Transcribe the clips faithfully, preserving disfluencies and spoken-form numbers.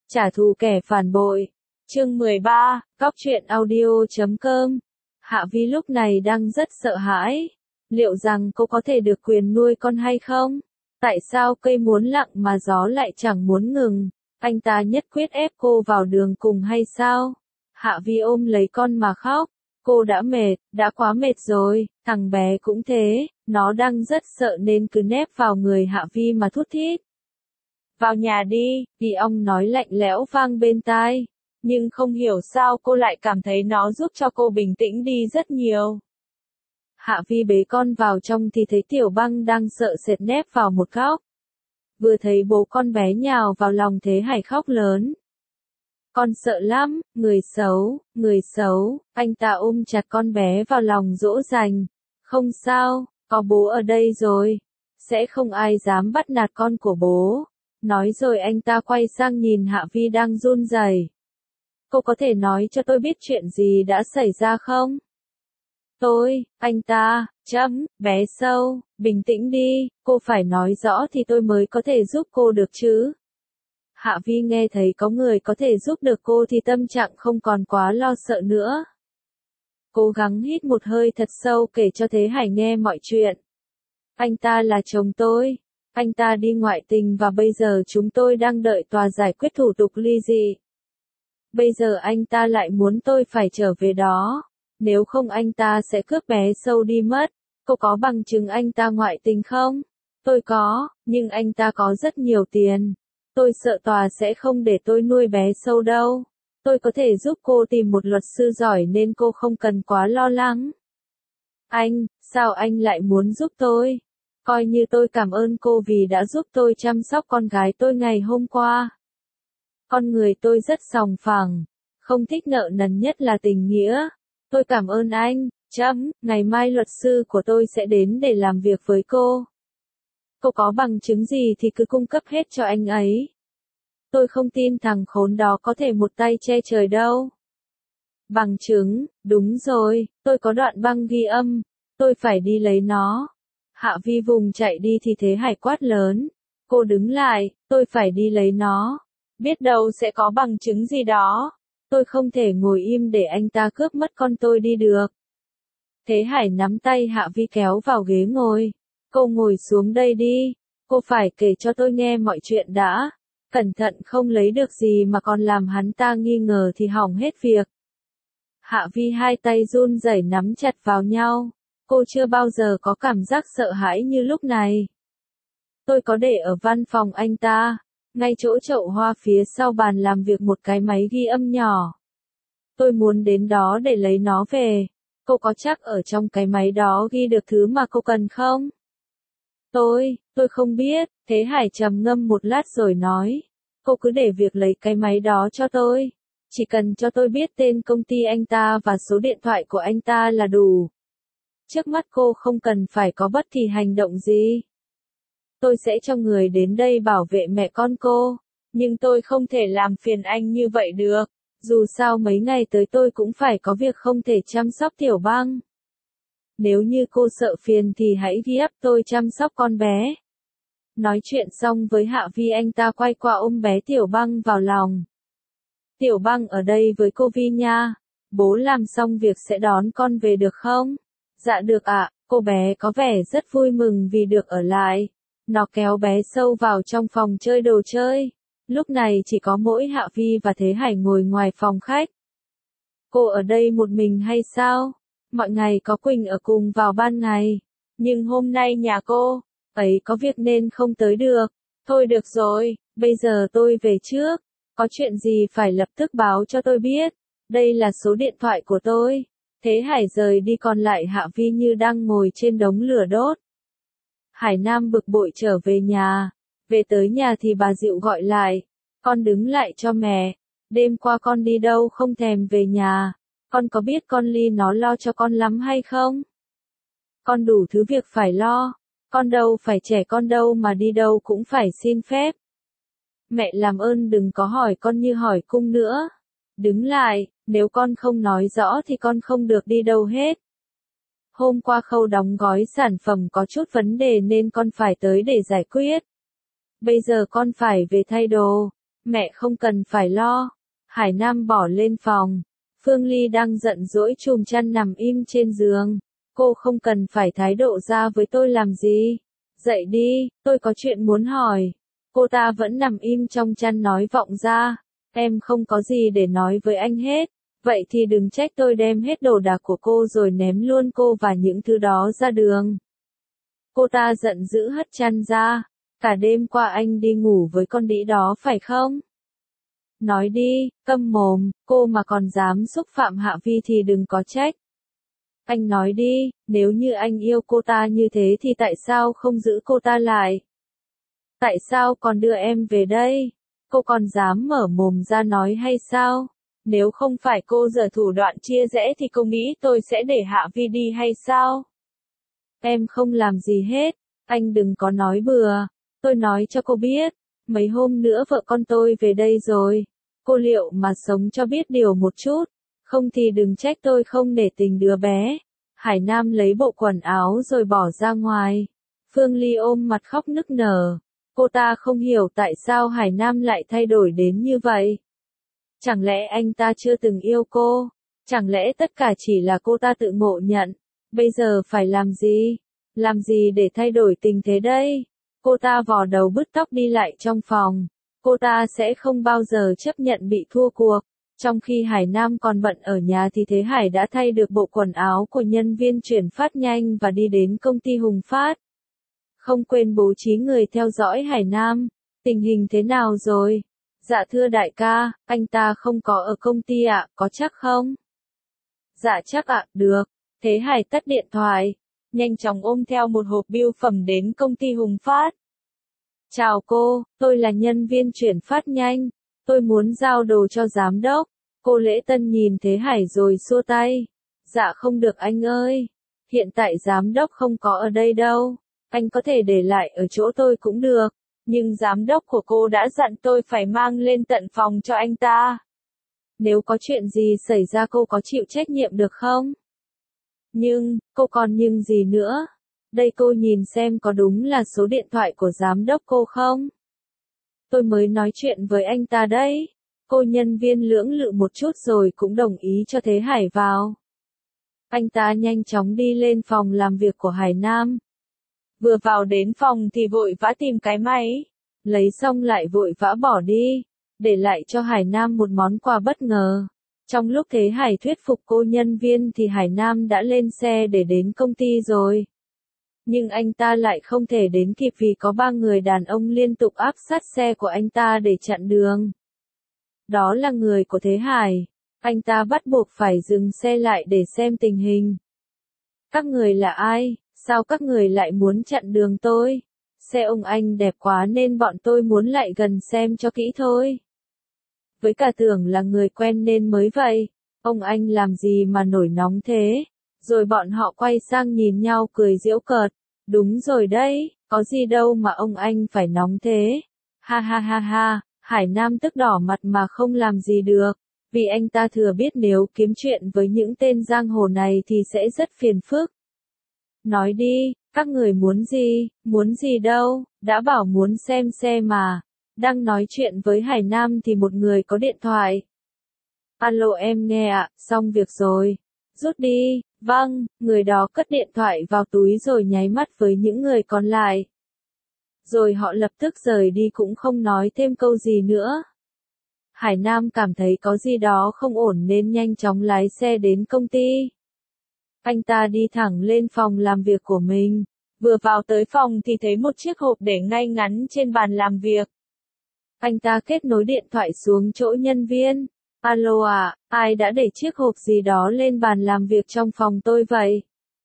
Trả thù kẻ phản bội. Chương mười ba, Góc truyện audio chấm com. Hạ Vi lúc này đang rất sợ hãi. Liệu rằng cô có thể được quyền nuôi con hay không? Tại sao cây muốn lặng mà gió lại chẳng muốn ngừng? Anh ta nhất quyết ép cô vào đường cùng hay sao? Hạ Vi ôm lấy con mà khóc. Cô đã mệt, đã quá mệt rồi, thằng bé cũng thế, nó đang rất sợ nên cứ nép vào người Hạ Vi mà thút thít. Vào nhà đi, Đi ong nói lạnh lẽo vang bên tai. Nhưng không hiểu sao cô lại cảm thấy nó giúp cho cô bình tĩnh đi rất nhiều. Hạ Vi bế con vào trong thì thấy Tiểu Băng đang sợ sệt nép vào một góc. Vừa thấy bố con bé nhào vào lòng Thế Hải khóc lớn. Con sợ lắm, người xấu, người xấu, anh ta ôm chặt con bé vào lòng dỗ dành. Không sao, có bố ở đây rồi. Sẽ không ai dám bắt nạt con của bố. Nói rồi anh ta quay sang nhìn Hạ Vi đang run rẩy. Cô có thể nói cho tôi biết chuyện gì đã xảy ra không? Tôi, anh ta, chấm, bé sâu, bình tĩnh đi, cô phải nói rõ thì tôi mới có thể giúp cô được chứ. Hạ Vi nghe thấy có người có thể giúp được cô thì tâm trạng không còn quá lo sợ nữa. Cố gắng hít một hơi thật sâu kể cho Thế Hải nghe mọi chuyện. Anh ta là chồng tôi. Anh ta đi ngoại tình và bây giờ chúng tôi đang đợi tòa giải quyết thủ tục ly dị. Bây giờ anh ta lại muốn tôi phải trở về đó. Nếu không anh ta sẽ cướp bé sâu đi mất. Cô có bằng chứng anh ta ngoại tình không? Tôi có, nhưng anh ta có rất nhiều tiền. Tôi sợ tòa sẽ không để tôi nuôi bé sâu đâu. Tôi có thể giúp cô tìm một luật sư giỏi nên cô không cần quá lo lắng. Anh, sao anh lại muốn giúp tôi? Coi như tôi cảm ơn cô vì đã giúp tôi chăm sóc con gái tôi ngày hôm qua. Con người tôi rất sòng phẳng, không thích nợ nần nhất là tình nghĩa. Tôi cảm ơn anh, chấm, ngày mai luật sư của tôi sẽ đến để làm việc với cô. Cô có bằng chứng gì thì cứ cung cấp hết cho anh ấy. Tôi không tin thằng khốn đó có thể một tay che trời đâu. Bằng chứng, đúng rồi, tôi có đoạn băng ghi âm, tôi phải đi lấy nó. Hạ Vi vùng chạy đi thì Thế Hải quát lớn. Cô đứng lại, tôi phải đi lấy nó. Biết đâu sẽ có bằng chứng gì đó. Tôi không thể ngồi im để anh ta cướp mất con tôi đi được. Thế Hải nắm tay Hạ Vi kéo vào ghế ngồi. Cô ngồi xuống đây đi. Cô phải kể cho tôi nghe mọi chuyện đã. Cẩn thận không lấy được gì mà còn làm hắn ta nghi ngờ thì hỏng hết việc. Hạ Vi hai tay run rẩy nắm chặt vào nhau. Cô chưa bao giờ có cảm giác sợ hãi như lúc này. Tôi có để ở văn phòng anh ta, ngay chỗ chậu hoa phía sau bàn làm việc một cái máy ghi âm nhỏ. Tôi muốn đến đó để lấy nó về. Cô có chắc ở trong cái máy đó ghi được thứ mà cô cần không? Tôi, tôi không biết, Thế Hải trầm ngâm một lát rồi nói. Cô cứ để việc lấy cái máy đó cho tôi. Chỉ cần cho tôi biết tên công ty anh ta và số điện thoại của anh ta là đủ. Trước mắt cô không cần phải có bất kỳ hành động gì. Tôi sẽ cho người đến đây bảo vệ mẹ con cô. Nhưng tôi không thể làm phiền anh như vậy được. Dù sao mấy ngày tới tôi cũng phải có việc không thể chăm sóc Tiểu Băng. Nếu như cô sợ phiền thì hãy ghi ép tôi chăm sóc con bé. Nói chuyện xong với Hạ Vi anh ta quay qua ôm bé Tiểu Băng vào lòng. Tiểu Băng ở đây với cô Vi nha. Bố làm xong việc sẽ đón con về được không? Dạ được ạ, cô bé có vẻ rất vui mừng vì được ở lại. Nó kéo bé sâu vào trong phòng chơi đồ chơi. Lúc này chỉ có mỗi Hạ Vi và Thế Hải ngồi ngoài phòng khách. Cô ở đây một mình hay sao? Mọi ngày có Quỳnh ở cùng vào ban ngày. Nhưng hôm nay nhà cô ấy có việc nên không tới được. Thôi được rồi, bây giờ tôi về trước. Có chuyện gì phải lập tức báo cho tôi biết. Đây là số điện thoại của tôi. Thế Hải rời đi còn lại Hạ Vi như đang ngồi trên đống lửa đốt. Hải Nam bực bội trở về nhà. Về tới nhà thì bà Diệu gọi lại. Con đứng lại cho mẹ. Đêm qua con đi đâu không thèm về nhà. Con có biết con Ly nó lo cho con lắm hay không? Con đủ thứ việc phải lo. Con đâu phải trẻ con đâu mà đi đâu cũng phải xin phép. Mẹ làm ơn đừng có hỏi con như hỏi cung nữa. Đứng lại, nếu con không nói rõ thì con không được đi đâu hết. Hôm qua khâu đóng gói sản phẩm có chút vấn đề nên con phải tới để giải quyết. Bây giờ con phải về thay đồ. Mẹ không cần phải lo. Hải Nam bỏ lên phòng. Phương Ly đang giận dỗi chùm chăn nằm im trên giường. Cô không cần phải thái độ ra với tôi làm gì. Dậy đi, tôi có chuyện muốn hỏi. Cô ta vẫn nằm im trong chăn nói vọng ra. Em không có gì để nói với anh hết. Vậy thì đừng trách tôi đem hết đồ đạc của cô rồi ném luôn cô và những thứ đó ra đường. Cô ta giận dữ hất chăn ra. Cả đêm qua anh đi ngủ với con đĩ đó phải không? Nói đi, câm mồm, cô mà còn dám xúc phạm Hạ Vi thì đừng có trách. Anh nói đi, nếu như anh yêu cô ta như thế thì tại sao không giữ cô ta lại? Tại sao còn đưa em về đây? Cô còn dám mở mồm ra nói hay sao? Nếu không phải cô giở thủ đoạn chia rẽ thì cô nghĩ tôi sẽ để Hạ Vi đi hay sao? Em không làm gì hết, anh đừng có nói bừa. Tôi nói cho cô biết, mấy hôm nữa vợ con tôi về đây rồi. Cô liệu mà sống cho biết điều một chút, không thì đừng trách tôi không nể tình đứa bé. Hải Nam lấy bộ quần áo rồi bỏ ra ngoài. Phương Ly ôm mặt khóc nức nở. Cô ta không hiểu tại sao Hải Nam lại thay đổi đến như vậy. Chẳng lẽ anh ta chưa từng yêu cô? Chẳng lẽ tất cả chỉ là cô ta tự ngộ nhận? Bây giờ phải làm gì? Làm gì để thay đổi tình thế đây? Cô ta vò đầu bứt tóc đi lại trong phòng. Cô ta sẽ không bao giờ chấp nhận bị thua cuộc. Trong khi Hải Nam còn bận ở nhà thì Thế Hải đã thay được bộ quần áo của nhân viên chuyển phát nhanh và đi đến công ty Hùng Phát. Không quên bố trí người theo dõi Hải Nam. Tình hình thế nào rồi? Dạ thưa đại ca, anh ta không có ở công ty ạ, có chắc không? Dạ chắc ạ, được. Thế Hải tắt điện thoại, nhanh chóng ôm theo một hộp bưu phẩm đến công ty Hùng Phát. Chào cô, tôi là nhân viên chuyển phát nhanh, tôi muốn giao đồ cho giám đốc. Cô Lễ Tân nhìn Thế Hải rồi xua tay. Dạ không được anh ơi, hiện tại giám đốc không có ở đây đâu, anh có thể để lại ở chỗ tôi cũng được, nhưng giám đốc của cô đã dặn tôi phải mang lên tận phòng cho anh ta. Nếu có chuyện gì xảy ra cô có chịu trách nhiệm được không? Nhưng, cô còn nhưng gì nữa? Đây cô nhìn xem có đúng là số điện thoại của giám đốc cô không? Tôi mới nói chuyện với anh ta đấy. Cô nhân viên lưỡng lự một chút rồi cũng đồng ý cho Thế Hải vào. Anh ta nhanh chóng đi lên phòng làm việc của Hải Nam. Vừa vào đến phòng thì vội vã tìm cái máy. Lấy xong lại vội vã bỏ đi. Để lại cho Hải Nam một món quà bất ngờ. Trong lúc Thế Hải thuyết phục cô nhân viên thì Hải Nam đã lên xe để đến công ty rồi. Nhưng anh ta lại không thể đến kịp vì có ba người đàn ông liên tục áp sát xe của anh ta để chặn đường. Đó là người của Thế Hải. Anh ta bắt buộc phải dừng xe lại để xem tình hình. Các người là ai? Sao các người lại muốn chặn đường tôi? Xe ông anh đẹp quá nên bọn tôi muốn lại gần xem cho kỹ thôi. Với cả tưởng là người quen nên mới vậy. Ông anh làm gì mà nổi nóng thế? Rồi bọn họ quay sang nhìn nhau cười giễu cợt. Đúng rồi đấy, có gì đâu mà ông anh phải nóng thế. Ha ha ha ha, Hải Nam tức đỏ mặt mà không làm gì được. Vì anh ta thừa biết nếu kiếm chuyện với những tên giang hồ này thì sẽ rất phiền phức. Nói đi, các người muốn gì, muốn gì đâu, đã bảo muốn xem xe mà. Đang nói chuyện với Hải Nam thì một người có điện thoại. Alo em nghe ạ, xong việc rồi. Rút đi, vâng, người đó cất điện thoại vào túi rồi nháy mắt với những người còn lại. Rồi họ lập tức rời đi cũng không nói thêm câu gì nữa. Hải Nam cảm thấy có gì đó không ổn nên nhanh chóng lái xe đến công ty. Anh ta đi thẳng lên phòng làm việc của mình. Vừa vào tới phòng thì thấy một chiếc hộp để ngay ngắn trên bàn làm việc. Anh ta kết nối điện thoại xuống chỗ nhân viên. Alo à, ai đã để chiếc hộp gì đó lên bàn làm việc trong phòng tôi vậy?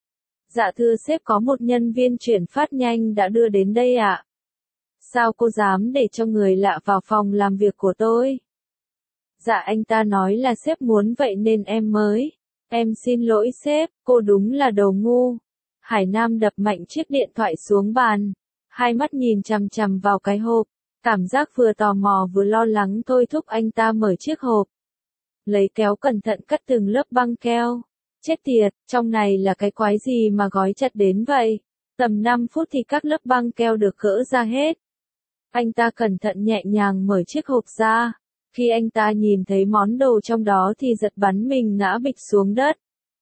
Dạ thưa sếp, có một nhân viên chuyển phát nhanh đã đưa đến đây ạ. Sao cô dám để cho người lạ vào phòng làm việc của tôi? Dạ anh ta nói là sếp muốn vậy nên em mới. Em xin lỗi sếp, cô đúng là đồ ngu. Hải Nam đập mạnh chiếc điện thoại xuống bàn. Hai mắt nhìn chằm chằm vào cái hộp. Cảm giác vừa tò mò vừa lo lắng thôi thúc anh ta mở chiếc hộp. Lấy kéo cẩn thận cắt từng lớp băng keo. Chết tiệt, trong này là cái quái gì mà gói chặt đến vậy? Tầm năm phút thì các lớp băng keo được gỡ ra hết. Anh ta cẩn thận nhẹ nhàng mở chiếc hộp ra. Khi anh ta nhìn thấy món đồ trong đó thì giật bắn mình ngã bịch xuống đất.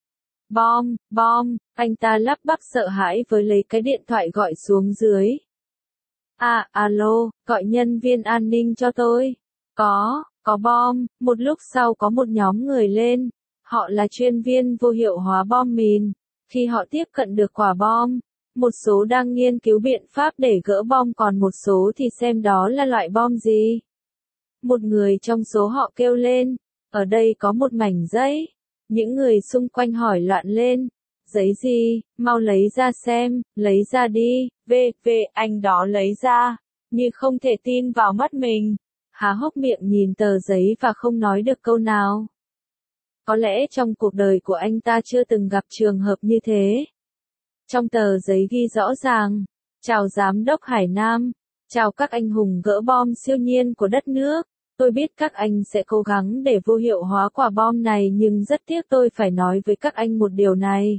Bom, bom, anh ta lắp bắp sợ hãi với lấy cái điện thoại gọi xuống dưới. À, alo, gọi nhân viên an ninh cho tôi. Có, có bom. Một lúc sau có một nhóm người lên. Họ là chuyên viên vô hiệu hóa bom mìn. Khi họ tiếp cận được quả bom, một số đang nghiên cứu biện pháp để gỡ bom còn một số thì xem đó là loại bom gì. Một người trong số họ kêu lên, ở đây có một mảnh giấy. Những người xung quanh hỏi loạn lên, giấy gì, mau lấy ra xem, lấy ra đi, về, về, anh đó lấy ra, như không thể tin vào mắt mình, há hốc miệng nhìn tờ giấy và không nói được câu nào. Có lẽ trong cuộc đời của anh ta chưa từng gặp trường hợp như thế. Trong tờ giấy ghi rõ ràng, chào Giám đốc Hải Nam, chào các anh hùng gỡ bom siêu nhiên của đất nước. Tôi biết các anh sẽ cố gắng để vô hiệu hóa quả bom này nhưng rất tiếc tôi phải nói với các anh một điều này.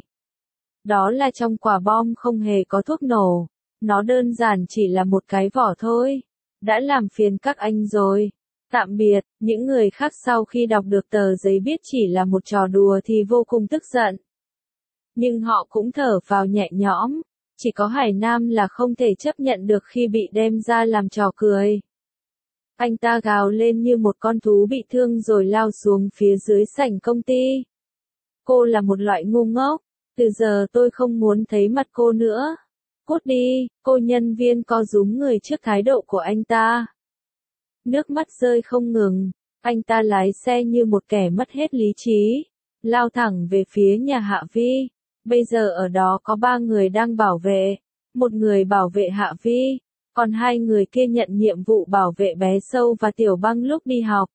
Đó là trong quả bom không hề có thuốc nổ. Nó đơn giản chỉ là một cái vỏ thôi. Đã làm phiền các anh rồi. Tạm biệt, những người khác sau khi đọc được tờ giấy biết chỉ là một trò đùa thì vô cùng tức giận. Nhưng họ cũng thở vào nhẹ nhõm. Chỉ có Hải Nam là không thể chấp nhận được khi bị đem ra làm trò cười. Anh ta gào lên như một con thú bị thương rồi lao xuống phía dưới sảnh công ty. Cô là một loại ngu ngốc. Từ giờ tôi không muốn thấy mặt cô nữa. Cút đi, cô nhân viên co rúm người trước thái độ của anh ta. Nước mắt rơi không ngừng. Anh ta lái xe như một kẻ mất hết lý trí. Lao thẳng về phía nhà Hạ Vi. Bây giờ ở đó có ba người đang bảo vệ. Một người bảo vệ Hạ Vi. Còn hai người kia nhận nhiệm vụ bảo vệ bé Sâu và Tiểu Băng lúc đi học.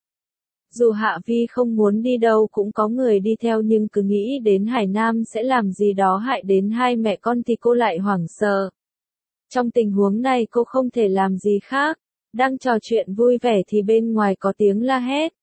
Dù Hạ Vi không muốn đi đâu cũng có người đi theo nhưng cứ nghĩ đến Hải Nam sẽ làm gì đó hại đến hai mẹ con thì cô lại hoảng sợ. Trong tình huống này cô không thể làm gì khác. Đang trò chuyện vui vẻ thì bên ngoài có tiếng la hét.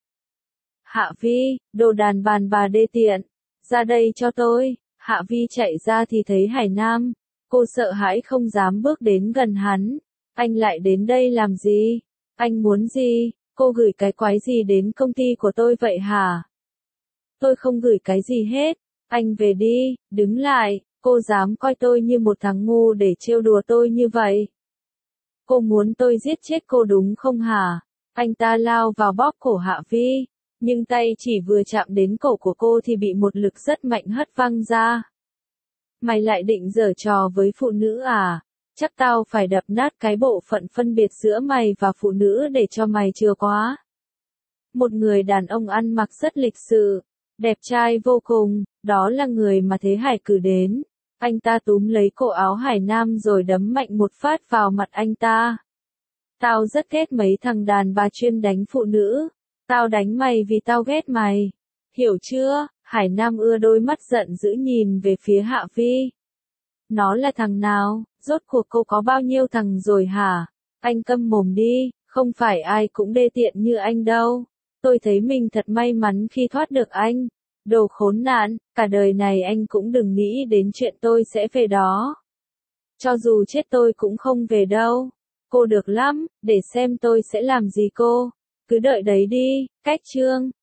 Hạ Vi, đồ đàn bàn bà đê tiện. Ra đây cho tôi. Hạ Vi chạy ra thì thấy Hải Nam. Cô sợ hãi không dám bước đến gần hắn. Anh lại đến đây làm gì? Anh muốn gì? Cô gửi cái quái gì đến công ty của tôi vậy hả? Tôi không gửi cái gì hết. Anh về đi, đứng lại. Cô dám coi tôi như một thằng ngu để trêu đùa tôi như vậy. Cô muốn tôi giết chết cô đúng không hả? Anh ta lao vào bóp cổ Hạ Vi. Nhưng tay chỉ vừa chạm đến cổ của cô thì bị một lực rất mạnh hất văng ra. Mày lại định giở trò với phụ nữ à? Chắc tao phải đập nát cái bộ phận phân biệt giữa mày và phụ nữ để cho mày chừa quá. Một người đàn ông ăn mặc rất lịch sự, đẹp trai vô cùng, đó là người mà Thế Hải cử đến. Anh ta túm lấy cổ áo Hải Nam rồi đấm mạnh một phát vào mặt anh ta. Tao rất ghét mấy thằng đàn bà chuyên đánh phụ nữ. Tao đánh mày vì tao ghét mày. Hiểu chưa? Hải Nam ưa đôi mắt giận dữ nhìn về phía Hạ Vi. Nó là thằng nào? Rốt cuộc cô có bao nhiêu thằng rồi hả? Anh câm mồm đi, không phải ai cũng đê tiện như anh đâu. Tôi thấy mình thật may mắn khi thoát được anh. Đồ khốn nạn, cả đời này anh cũng đừng nghĩ đến chuyện tôi sẽ về đó. Cho dù chết tôi cũng không về đâu. Cô được lắm, để xem tôi sẽ làm gì cô. Cứ đợi đấy đi, cách chương.